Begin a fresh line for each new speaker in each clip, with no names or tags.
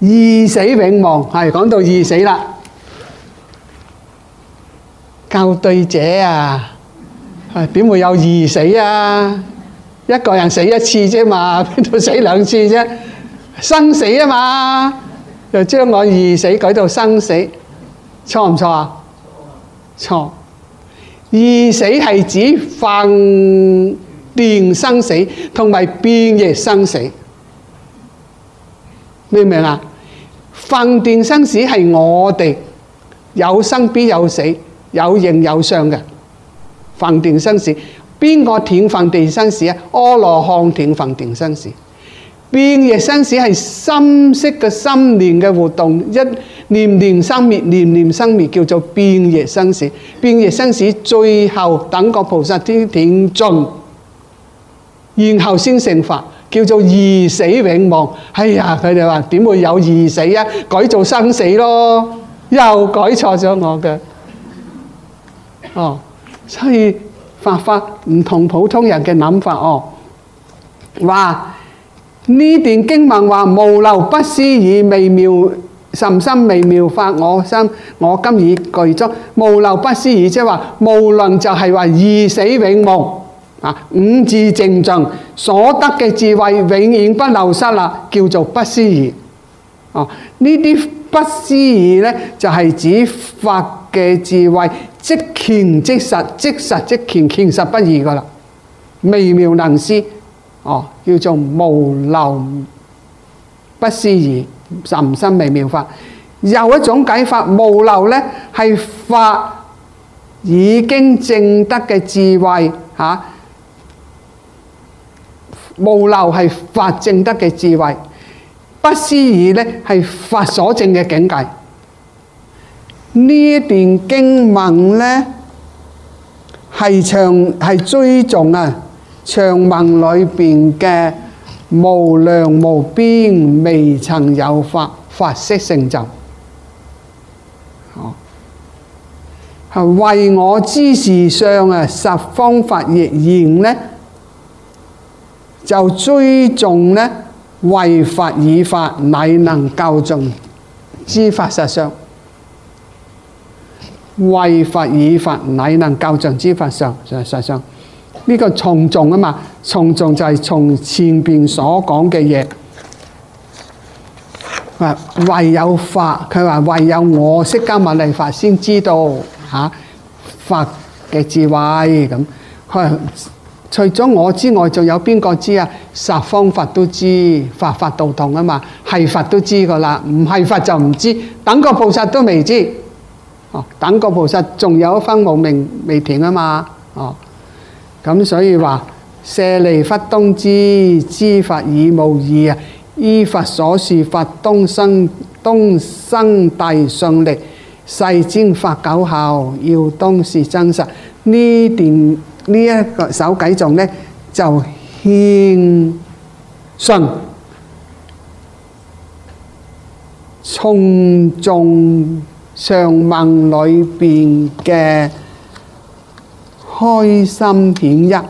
二死永亡，係講到二死啦。校對者啊，點會有二死啊？一個人死一次啫嘛，邊度死兩次啫？生死啊嘛，就將我二死改到生死，錯唔錯啊？錯。二死係指分電生死同埋變異生死，明唔明啊？分電生死係我哋有生必有死，有形有相嘅分電生死。邊個斷分電生死啊？阿羅漢斷分電生死。變異生死係心識嘅心念嘅活動，一念念生滅，念念生滅，叫做變異生死。變異生死最後等個菩薩先斷盡，然後先成佛，叫做二死永亡。哎呀，佢哋話點會有二死啊？改做生死咯，又改錯咗我嘅。所以佛法唔同普通人嘅諗法話呢段經文話無漏不思議微妙甚深微妙法我心，我今已具足。無漏不思議即係話無論就係話二死永亡五字淨盡所得嘅智慧永遠不流失啦，叫做不思議。呢啲不思議呢，就係指法嘅智慧即乾即實，即實即乾，乾實不二噶啦，微妙能思。叫做無漏不思議甚深微妙法。有一種解法，無漏呢係法已經證得嘅智慧無漏係法證得嘅智慧，不思議呢係法所證嘅境界。呢一段經文呢係追頌長文裏邊嘅無量無邊未曾有法，法悉成就。係為我之事上十方法亦然呢，就追頌呢為法以法乃能教盡之法實相。為法以法乃能教盡之法實相。呢個從頌啊嘛，從頌就係從前邊所講嘅嘢。唯有法，佢話唯有我釋迦牟尼佛先知道法嘅智慧咁。佢話除咗我之外，仲有邊個知啊？十方佛都知，法法道同啊嘛，係佛都知噶啦，唔係佛就唔知。等個菩薩都未知，等個菩薩仲有一分無明未斷啊嘛，咁所以話舍利弗當知，知法已無異依佛所示，佛當生大順力，世尊法久後，要當是真實。呢一個首偈頌呢，就獻信從頌上文裏邊嘅開心顯一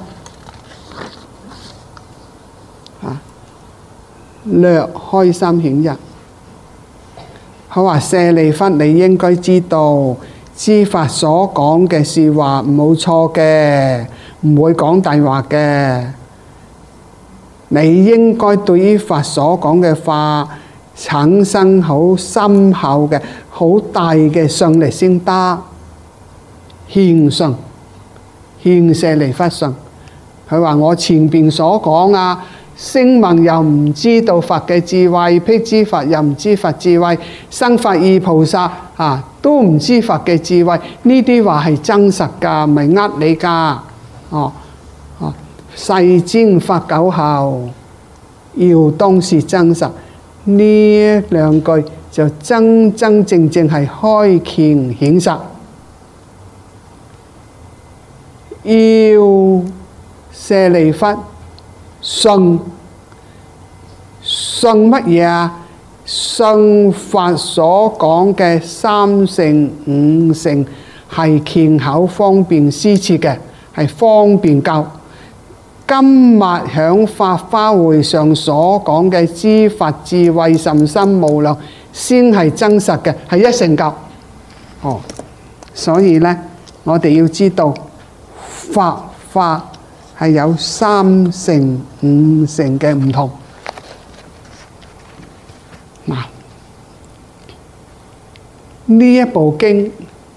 略開心顯一。佢話舍利弗，你應該知道，知法所講嘅是話冇錯嘅，唔會講大話嘅。你應該對於法所講嘅法產生好深厚嘅、好大嘅信力先得。獻信，獻舍利弗信。佢話我前邊所講聲聞又唔知道佛嘅智慧，辟支佛又唔知佛智慧，生法意菩薩都唔知佛嘅智慧。呢啲話係真實㗎，唔係呃你㗎。世尊法久後，要當是真實。呢兩句就真真正正係開權顯實。要舍利弗信乜嘢啊？信法所講嘅三乘五乘係權巧方便施設嘅，係方便教今日響法華會上所講嘅知法智慧甚深無量，先係真實嘅，係一成就。所以呢，我哋要知道法華係有3成、5成嘅唔同。嗱，呢一部經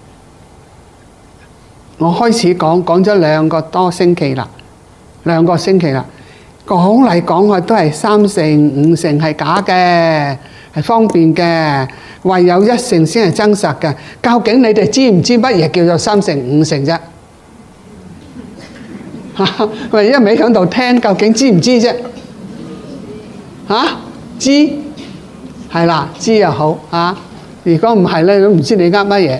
我開始講咗2個多星期啦，2個星期啦，講嚟講去都係3成、5成係假嘅，係方便嘅，唯有1成先係真實嘅。究竟你哋知唔知乜嘢叫做3成、5成啫？喂，一味喺度聽，究竟知唔知啫？知係啦，知又好啊。如果唔係咧，都唔知你乜嘢。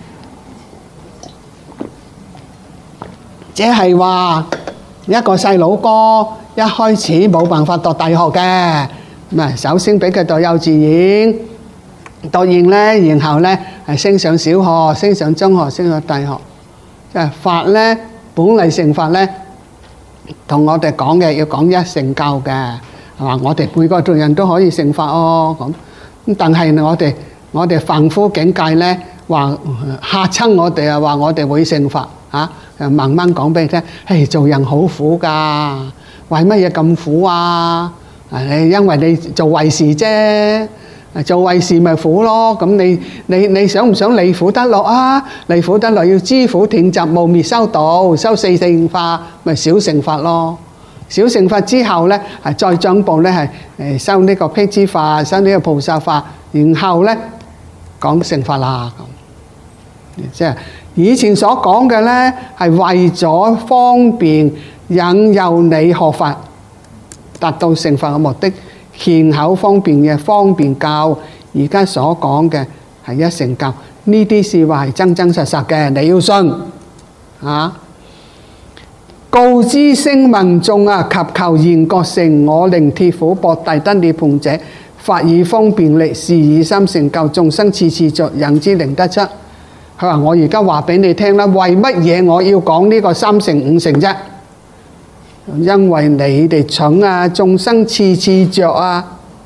即係話一個細佬哥一開始冇辦法讀大學嘅，咁首先俾佢讀幼稚園，讀完咧，然後咧係升上小學，升上中學，升上大學。即係法咧，本嚟成法咧，同我哋講嘅要講1成就嘅，係嘛？我哋每個人都可以成法咁。但係我哋凡夫境界咧，話嚇親我哋啊，話我哋會成法嚇。慢慢講俾你聽，做人好苦㗎，為乜嘢咁苦啊？因為你做壞事啫，做壞事咪苦咯。咁你想唔想離苦得樂啊？離苦得樂要知苦斷集無滅修道，修4乘法咪小乘法咯。小乘法之後咧，再進步咧係修呢個辟支法，修呢個菩薩法，然後咧講乘法啦。咁即係以前所講嘅咧，係為咗方便引誘你學法，達到成法嘅目的，獻口方便嘅方便教。而家所講嘅係1成就，呢啲是話係真真實實嘅，你要信啊！告知聲聞眾啊，及求現覺乘，我令鐵虎搏大得涅槃者，法以方便力，是以3成就，眾生次次着，引之靈得出。佢話：我而家話俾你聽啦，為乜嘢我要講呢個3成5成啫？因為你哋蠢啊，眾生次次着啊，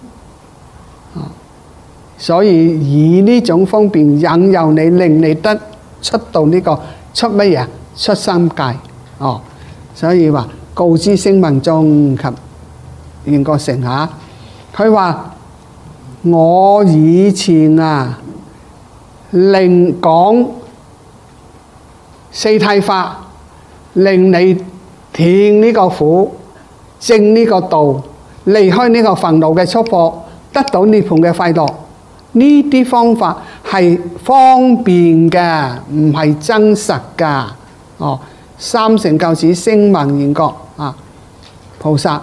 所以以呢種方便引誘你，令你得出到呢個出乜嘢？出三界哦。所以話告知聲聞眾及現覺乘嚇。佢話我以前啊，令講四諦法，令你斷呢個苦，證呢個道，離開呢個煩惱嘅束縛，得到涅槃嘅快樂。呢啲方法係方便嘅，唔係真實㗎。哦，3成就指聲聞緣覺啊，菩薩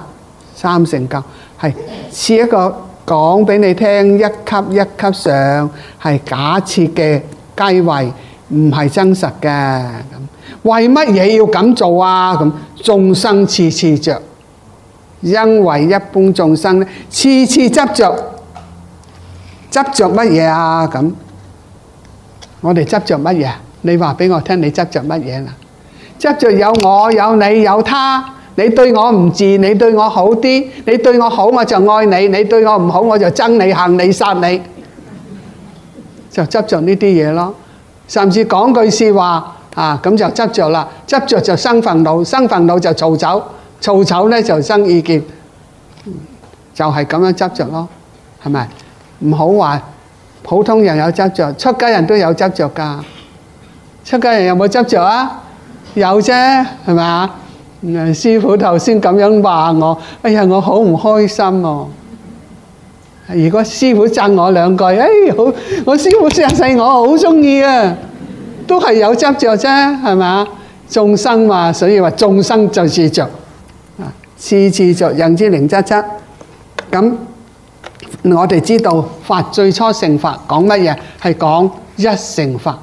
3成就係似一個講俾你聽，一級一級上係假設嘅階位，唔係真實嘅。咁為乜嘢要咁做啊？咁眾生次次着，因為一般眾生咧次次執着，執着乜嘢啊？咁我哋執着乜嘢？你話俾我聽，你執着乜嘢啦？執着有我有你有他，你對我唔住，你對我好啲，你對我好我就愛你，你對我唔好我就憎你恨你殺你，就執着呢啲嘢咯。甚至講句説話啊，咁就執着啦，執着就生煩惱，生煩惱就嘈吵，嘈吵咧就生意見，就係咁樣執着咯，係咪？唔好話普通人有執着，出家人都有執着㗎。出家人有冇執着啊？有啫，係咪啊？師父頭先咁樣話我，哎呀，我好唔開心喎。如果師父讚我2句，好，我師父錫細我，好中意啊，都係有執着啫，係咪啊？眾生嘛，所以話眾生就是着，次次着，引之靈得出。咁我哋知道法最初成法講乜嘢？係講1成法，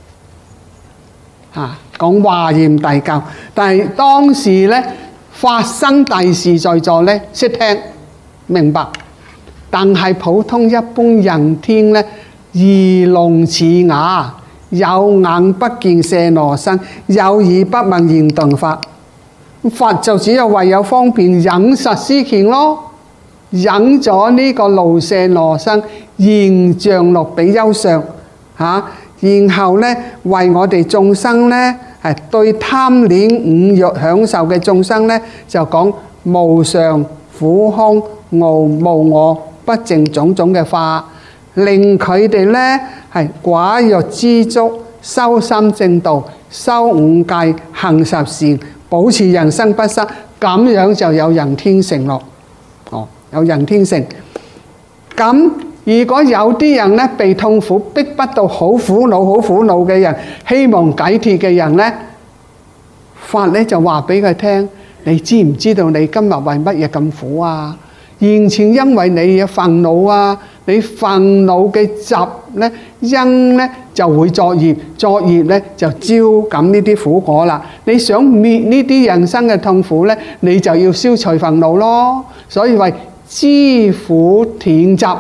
講華嚴大教。但係當時咧發生大事在座咧，識聽明白。但係普通一般人聽咧，耳聾齒啞，有眼不見舍羅身，有耳不聞言頓法。 佛就只有唯有方便忍實施權咯，忍咗呢個盧舍羅生現象六比丘相嚇，然後呢為我哋眾生呢係對貪戀五欲享受嘅眾生呢，就講無常、苦空、無我、不淨種種嘅法，令佢哋呢係寡欲知足，修心正道，修五戒，行十善，保持人生不失，咁樣就有人天乘咯。有人天乘。咁如果有啲人呢被痛苦逼迫到好苦惱、好苦惱嘅人，希望解脫嘅人呢，法呢就話俾佢聽：你知唔知道你今日為乜嘢咁苦啊？完全因為你嘅煩惱啊！你煩惱嘅習呢，因呢就會作業，作業呢就招感呢啲苦果啦。你想滅呢啲人生嘅痛苦呢，你就要消除煩惱咯。所以為知苦斷習，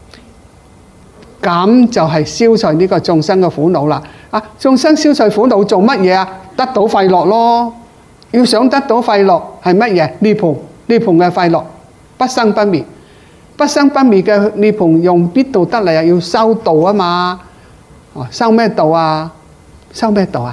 咁就係消除呢個眾生嘅苦惱啦。啊，眾生消除苦惱做乜嘢啊？得到快樂咯。要想得到快樂係乜嘢？涅槃，涅槃嘅快樂，不生不滅。不生不滅嘅涅槃用邊度得嚟啊？要修道啊嘛。哦，修咩道啊？修咩道啊？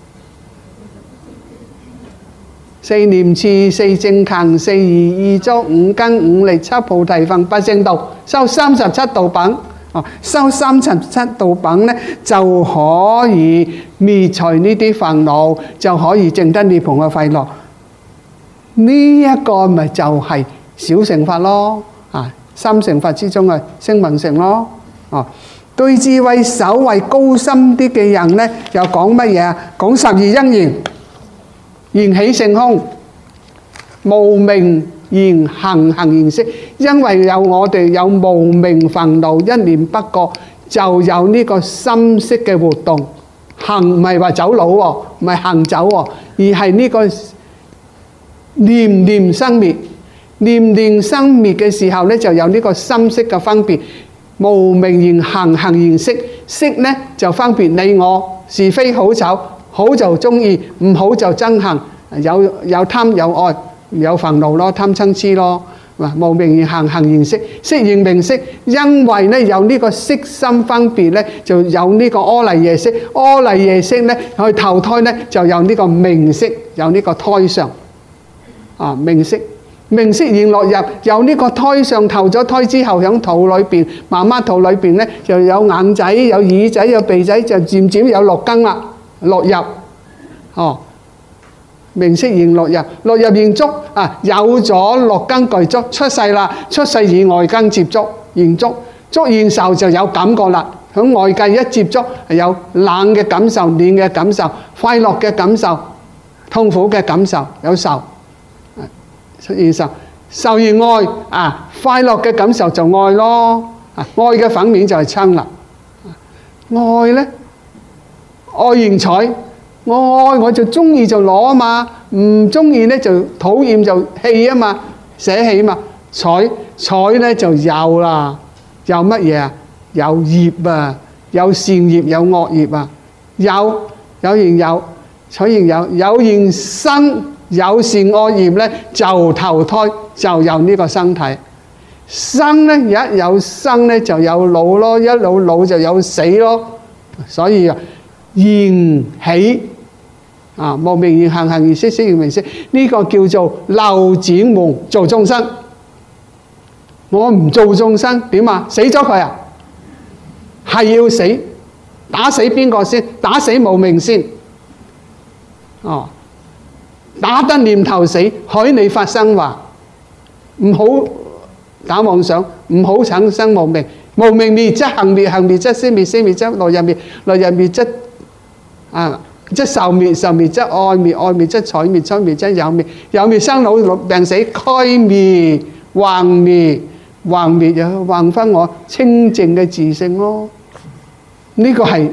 四念處、四正勤、四如意足、五根五力、七菩提分、八正道，修37道品。哦，修37道品呢，就可以滅除呢啲煩惱，就可以證得涅槃嘅快樂。呢一個咪就係小乘法咯。啊，三乘法之中嘅聲聞乘咯。哦，對智慧稍為高深啲嘅人呢，又講乜嘢啊？講12因緣。緣起性空，無明緣行，行緣識。因為有我哋有無明煩惱，一念不覺就有呢個心識嘅活動。行唔係話走佬喎，唔係行走喎，而係呢個念念生滅。念念生滅嘅時候呢，就有呢個心識嘅分別。無明緣行，行緣識。識呢就分別你我是非好醜。好就中意，唔好就憎恨，有貪有愛，有煩惱咯，貪嗔痴咯。無明緣行，行緣識，識緣名色。因為呢有呢個色心分別呢，就有呢個阿賴耶識。阿賴耶識呢去投胎呢，就有呢個名色，有呢個胎相。啊，名色，名色緣落入，有呢個胎相投咗胎之後，喺肚裏邊，媽媽肚裏邊呢，就有眼仔，有耳仔，有鼻仔，就漸漸有六根啦。落入，哦，名色緣落入，落入緣觸啊，有咗六根具足，出世啦，出世以外根接觸，緣觸，觸緣受就有感覺啦。響外界一接觸，係有冷嘅感受、暖嘅感受、快樂嘅感受、痛苦嘅感受，有受，出現受，受緣愛啊，快樂嘅感受就愛咯，啊，愛嘅反面就係瞋啦，愛呢。愛緣財，我就中意就攞啊嘛，唔中意呢就討厭就棄啊嘛，捨棄嘛。財呢就有啦，有乜嘢啊？有業啊，有善業有惡業啊，有緣有，財緣有，有緣生有善惡業呢，就投胎就有呢個身體。生呢一有生呢就有老咯，一老就有死咯，所以啊。緣起啊，無明緣行，行緣識，識緣名色，呢個叫做流轉門做眾生。我唔做眾生點啊？死咗佢啊？係要死，打死邊個先？打死無明先。哦，打得念頭死，許你發生話，唔好打妄想，唔好產生無明。無明滅則行滅，行滅則識滅，識滅則落入滅，落入滅則啊，即受滅，受滅則愛滅，愛滅則取滅，取滅則有滅，有滅生老病死，俱滅，橫滅，橫滅就橫翻我清淨嘅自性咯。呢個係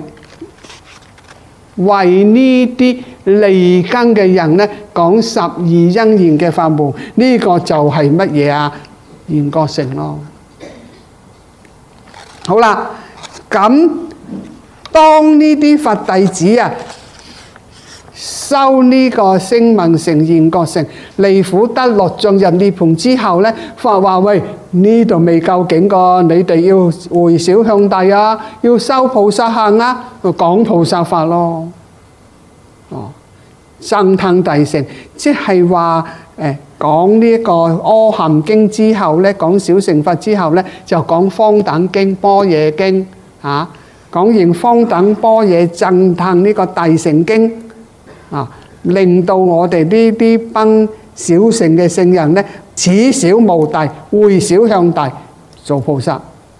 為呢啲利根嘅人呢講12因緣嘅法門，呢個就係乜嘢啊？緣覺乘咯。好啦，咁當呢啲佛弟子啊， 修呢個聲聞乘、緣覺乘，離苦得樂進入涅槃之後呢，佛話喂，呢度未夠勁個，你哋要回小向大啊，要修菩薩行啊，講菩薩法咯。增騰大乘，即係話講呢個阿含經之後呢，講小乘法之後呢，就講方等經、般若經啊，講完方等般若增騰呢個大乘經啊，令到我哋呢啲班小乘嘅聖人呢，此小無大，回小向大，做菩薩。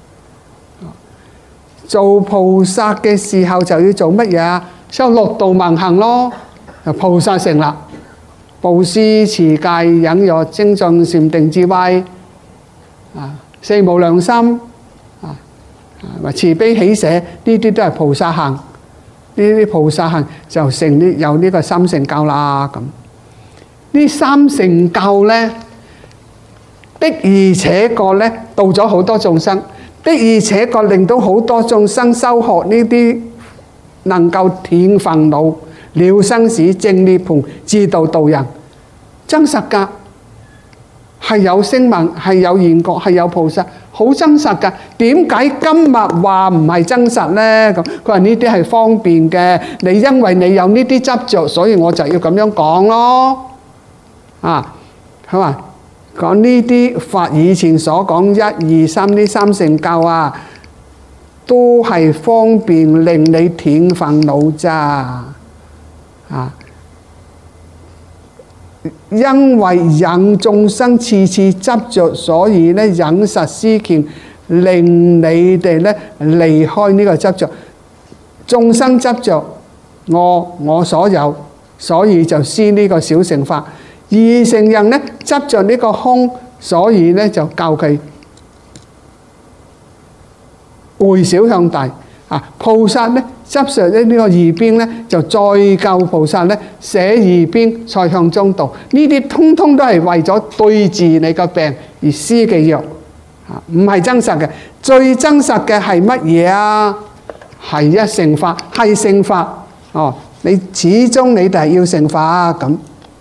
做菩薩嘅時候就要做乜嘢啊？修六度萬行咯。菩薩成啦，布施、持戒、忍辱、精進、禪定、智慧四無量心慈悲喜捨，呢啲都係菩薩行。呢啲菩薩行就成有呢個三乘教啦。咁呢三乘教呢，的而且確呢，度咗好多眾生，的而且確令到好多眾生修學呢啲能夠斷煩惱、了生死、證涅槃、自度度人，真實㗎，係有聲聞，係有緣覺，係有菩薩，好真實㗎。點解今日話唔係真實呢？咁佢話呢啲係方便嘅，你因為你有呢啲執着，所以我就要咁樣講咯。佢話講呢啲法以前所講一二三呢三乘教啊，都係方便令你斷煩惱咋。因為引眾生次次執着，所以咧引實施權，令你哋咧離開呢個執着。眾生執着我所有，所以就施呢個小乘法。二乘人咧執着呢個空，所以咧就教佢回小向大。菩薩咧執着呢個二邊咧，就再教菩薩咧捨二邊，再向中道。呢啲通通都係為咗對治你個病而施嘅藥，唔係真實嘅。最真實嘅係乜嘢啊？係一乘法，係乘法。你始終你哋係要乘法咁。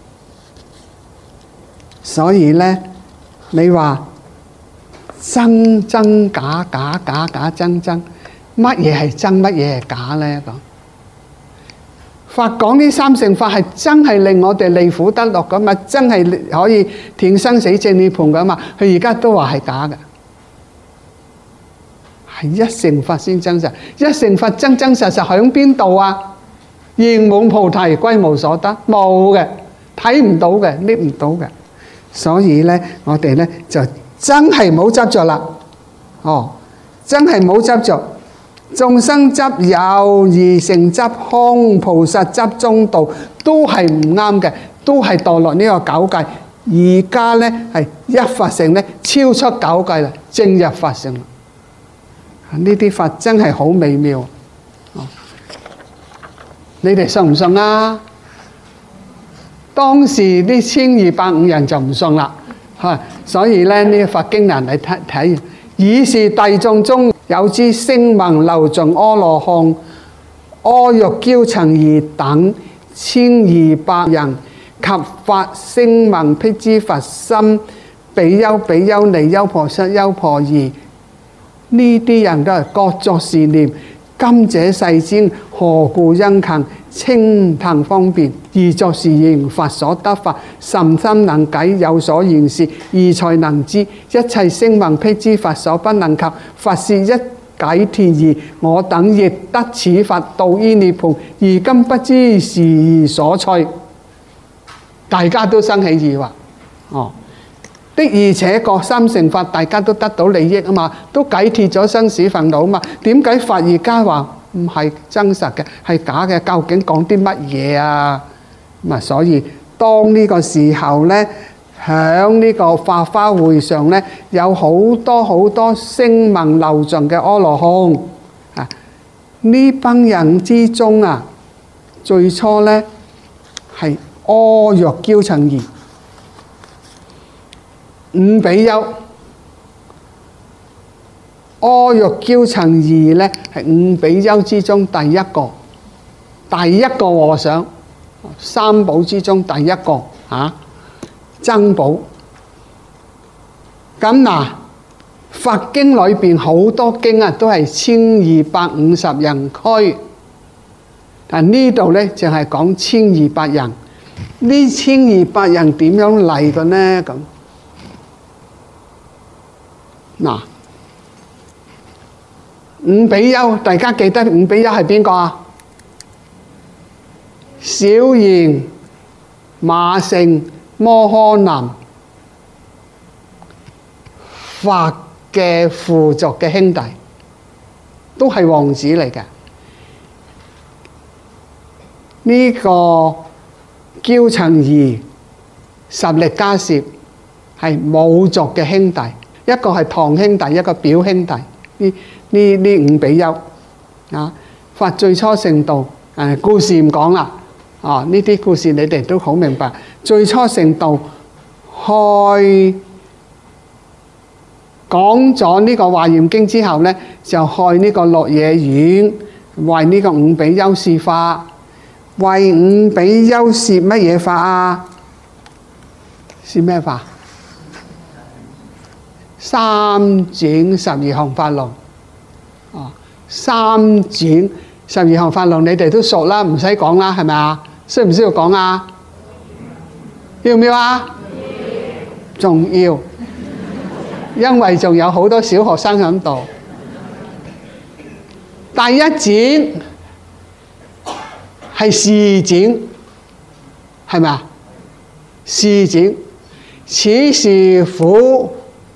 所以咧，你話真真假假，假假真真。乜嘢係真，乜嘢係假呢？咁法講呢三乘法係真係令我哋離苦得樂噶嘛，真係可以斷生死證涅槃噶嘛。佢而家都話係假嘅，係一乘法先真實。一乘法真真實實喺邊度啊？圓滿菩提歸無所得，冇嘅，睇唔到嘅，捏唔到嘅。所以呢，我哋呢就真係冇執着啦。真係冇執着。眾生執有，二乘執空，菩薩執中道，都係唔啱嘅，都係墮落呢個九界。而家呢係一法乘呢超出九界啦，正入法乘啦。呢啲法真係好美妙。你哋信唔信啊？當時啲1250人就唔信啦，所以咧呢法經人嚟睇，爾時大眾中有之聲聞流盡阿羅漢、阿耨憍陳如等1200人，及發聲聞辟支佛心，比丘、比丘尼、優婆塞、優婆夷，呢啲人都係各作是念：今者世尊何故殷勤稱騰方便，而作是言：佛所得法，甚深能解，有所言是，而才能知。一切聲聞辟支佛所不能及。佛是一解脫義，我等亦得此法，度於涅槃。而今不知是所趣。大家都生起疑惑。的而且確三乘法大家都得到利益啊嘛，都解脫咗生死煩惱啊嘛。點解佛而家話唔係真實嘅，係假嘅？究竟講啲乜嘢啊？所以當呢個時候呢，響呢個法華會上呢，有好多好多聲聞流盡嘅阿羅漢啊！呢班人之中啊，最初呢係阿耨憍陳如五比丘。阿耨憍陳如呢係五比丘之中第一個和尚。 三寶之中第一個僧寶。咁嗱，佛經裏邊好多經啊，都係1250人俱，但呢度呢，淨係講1200人。呢1200人點樣嚟嘅呢？咁嗱，五比丘，大家記得五比丘係邊個啊？小賢、馬勝、摩訶男，佛嘅附族嘅兄弟，都係王子嚟嘅。呢個憍陳兒、十力迦葉係母族嘅兄弟，一個係堂兄弟，一個表兄弟。呢五比丘佛最初成道，故事唔講啦。呢啲故事你哋都好明白。最初成道，開講咗呢個華嚴經之後呢，就開呢個鹿野苑，為呢個五比丘説法。為五比丘説乜嘢法啊？説咩法？三轉12項法論。三轉12項法論你哋都熟啦，唔使講啦，係咪啊？需唔需要講啊？要唔要啊？仲要，因為仲有好多小學生喺度。第一轉係示轉，係咪啊？示轉，此是苦，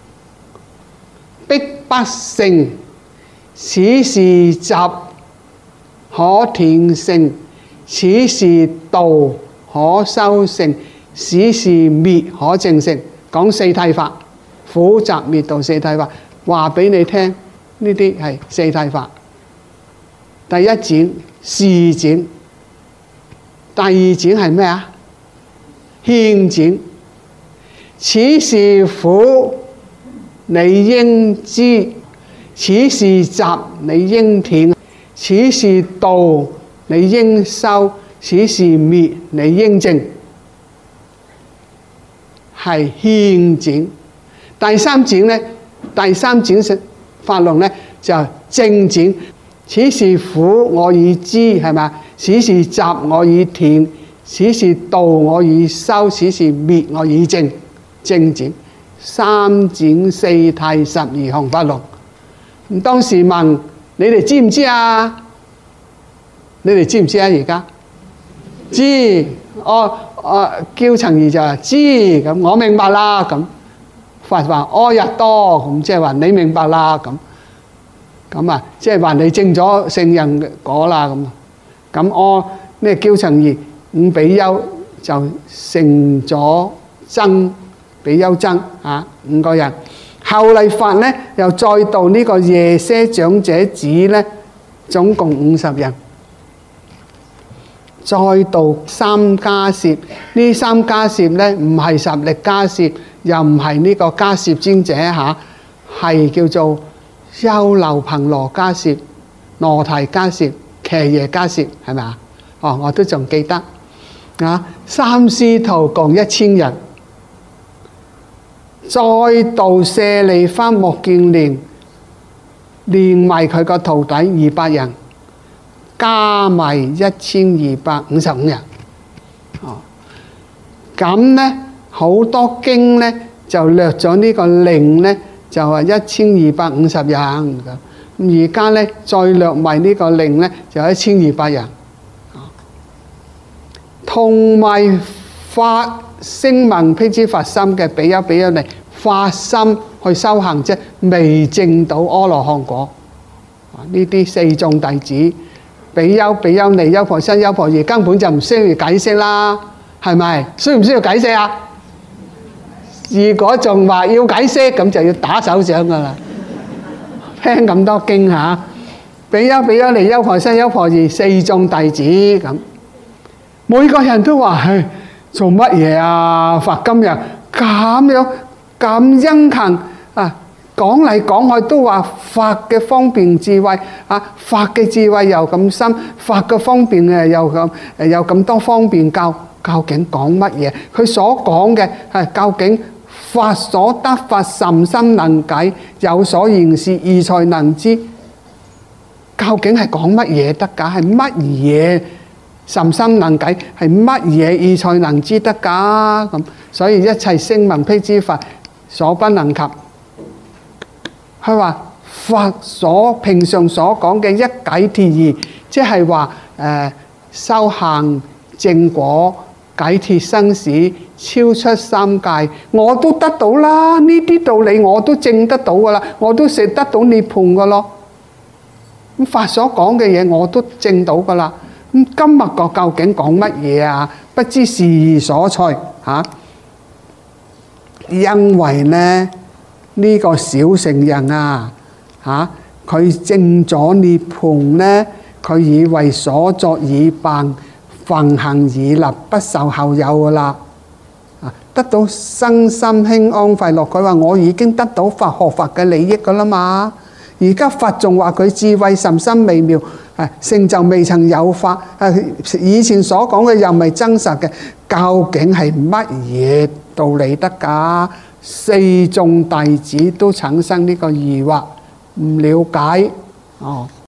逼不勝，此是集，可斷勝，此是道，可修勝，此是滅，可證勝。講四諦法，苦集滅道四諦法，話俾你聽，呢啲係四諦法。第一轉示轉，第二轉係咩啊？勸轉，此是苦，你應知；此是集，你應斷；此是道，你應修；此是滅，你應證。係勸轉。第三轉呢？第三轉法論呢，就證轉。此是苦，我已知，係咪？此是集，我已斷；此是道，我已修；此是滅，我已證。證轉。三轉四諦12項法論。咁當時問你哋知唔知啊？你哋知唔知啊？而家知。憍陳兒就話知，咁我明白啦。咁佛話阿逸多，咁即係話你明白啦。咁啊，即係話你證咗聖人果啦。咁咩憍陳兒五比丘就成咗僧，比丘僧5個人。後嚟佛呢又再度呢個夜舍長者子呢，總共50人。再度三迦葉，呢三迦葉呢唔係十力迦葉，又唔係呢個迦葉尊者係叫做優樓頻羅迦葉、羅提迦葉、騎耶迦葉，係咪啊？我都仲記得三師徒共1000人。再度舍利弗、目犍連連埋佢個徒弟200人。加埋1255人。咁呢好多經呢就略咗呢個令呢，就係1250人。咁而家呢再略埋呢個令呢，就1200人。同埋發聲聞辟支佛心嘅比丘比丘尼，發心去修行啫，未證到阿羅漢果。呢啲四眾弟子。比丘、比丘尼、優婆塞、優婆夷根本就唔需要解釋啦，係咪？需唔需要解釋啊？如果仲話要解釋，咁就要打手掌噶啦。聽咁多經比丘、比丘尼、優婆塞、優婆夷四眾弟子咁，每個人都話：係做乜嘢啊？佛今日咁樣咁殷勤講嚟講去都話法嘅方便智慧啊，法嘅智慧又咁深，法嘅方便又咁多方便教，究竟講乜嘢？佢所講嘅係究竟法所得法甚深能解，有所言是義才能知，究竟係講乜嘢得㗎？係乜嘢甚深能解？係乜嘢義才能知得㗎？咁所以一切聲聞辟支法所不能及。佢話法所平常所講嘅一解脫義，即係話修行正果、解脫生死、超出三界，我都得到啦。呢啲道理我都證得到噶啦，我都食得到涅槃噶咯。咁法所講嘅嘢我都證到噶啦。咁今日個究竟講乜嘢啊？不知是義所在嚇，因為呢。呢個小乘人啊，佢證咗涅槃呢，佢以為所作已辦，梵行已立，不受後有噶啦，得到身心輕安快樂。佢話我已經得到佛學法嘅利益噶啦嘛，而家佛仲話佢智慧甚深微妙，成就未曾有法，以前所講嘅又唔係真實嘅，究竟係乜嘢道理得㗎？四眾弟子都產生呢個疑惑，唔了解。